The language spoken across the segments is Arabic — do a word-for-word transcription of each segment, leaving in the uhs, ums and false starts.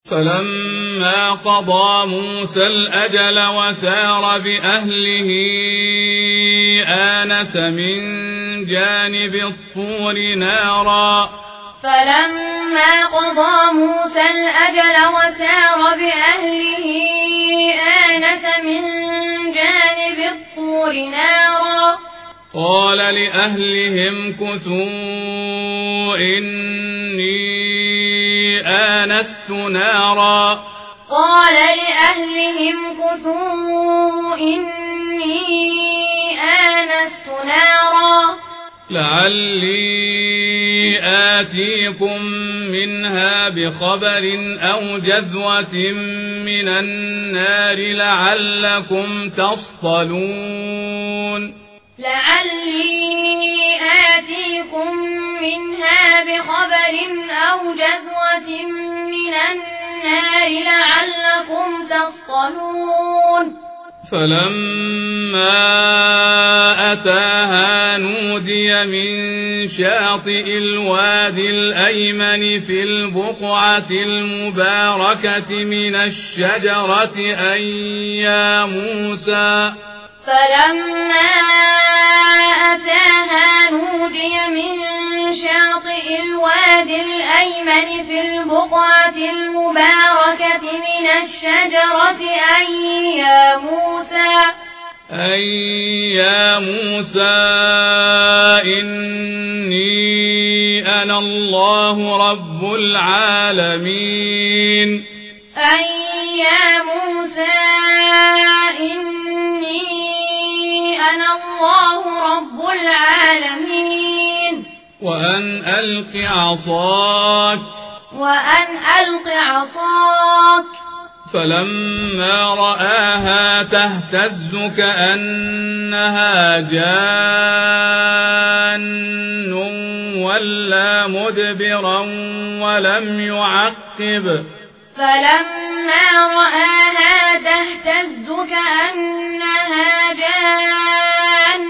فلما قضى موسى الأجل وسار بأهله آنس من جانب الطور نارا فلما قضى موسى الأجل وسار بأهله آنس من جانب الطور نارا قال لأهلهم كثوا إني آنست نارا قال لأهلهم كثوا إني آنست نارا لعلي آتيكم منها بخبر أو جذوة من النار لعلكم تصطلون لعلي آتيكم منها بخبر أو جذوة من النار لعلكم تصطلون فلما أتاها نودي من شاطئ الوادي الأيمن في البقعة المباركة من الشجرة أن يا موسى فلما أتاها نودي من شاطئ الوادي الأيمن في البقعة المباركة من الشجرة أن يا موسى أن يا موسى إني أنا الله رب العالمين أن يا موسى إني أنا الله رب العالمين وأن ألق عصاك وأن ألق عصاك فلما رآها تهتز كأنها جان ولا مدبرا ولم يعقب فلما رآها تهتز كأنها جان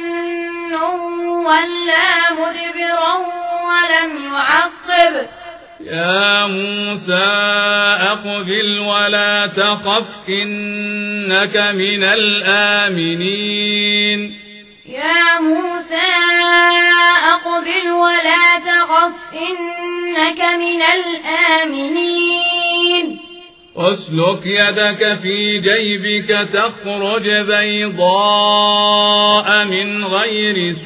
ولا مدبرا ولم يعقب يا موسى أقبل ولا تخف إنك من الآمنين يا موسى أقبل ولا تخف إنك من الآمنين أسلك يدك في جيبك تخرج بيضاء من غير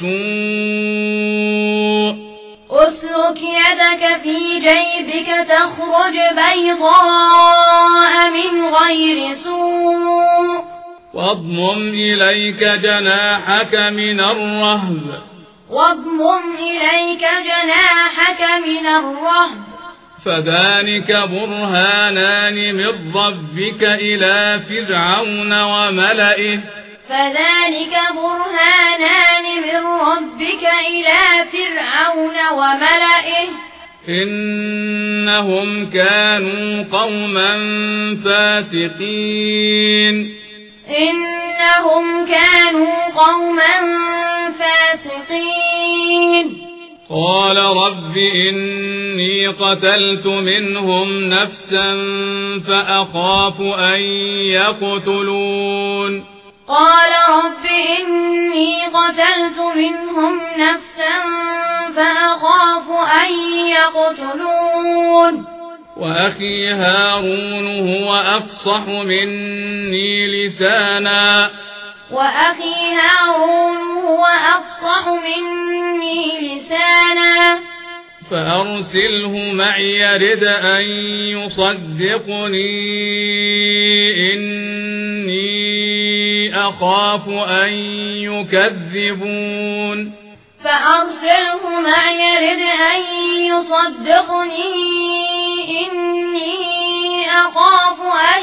سوء أسلك يدك في جيبك تخرج بيضاء من غير سوء واضمم إليك جناحك من الرهب واضمم إليك جناحك من الرهب فذلك برهانان من ربك إلى فرعون وملئه فذلك برهانان من ربك إلى فرعون وملئه إنهم كانوا قوما فاسقين إنهم كانوا قوما فاسقين قال رب إني قتلت منهم نفسا فأخاف أن يقتلون قال رب إني قتلت منهم نفسا فأخاف أن يقتلون وأخي هارون هو أفصح مني لسانا وأخي هارون هو أفصح مني لسانا فأرسله معي يرد أن يصدقني إني أخاف أن يكذبون فأرسله معي يرد أن يصدقني إني أخاف أن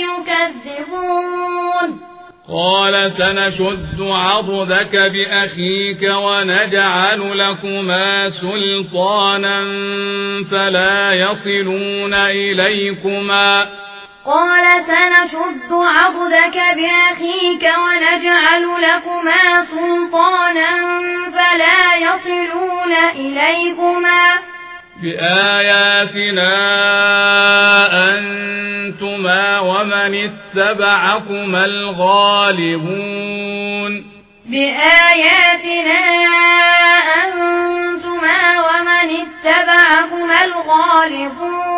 يكذبون قال سنشد عضدك بأخيك ونجعل لكما سلطانا فلا يصلون إليكما قال سنشد عضدك بأخيك ونجعل لكما سلطانا فلا يصلون إليكما بآياتنا أن أنتما ومن اتبعكما الغالبون بآياتنا أنتما ومن اتبعكما الغالبون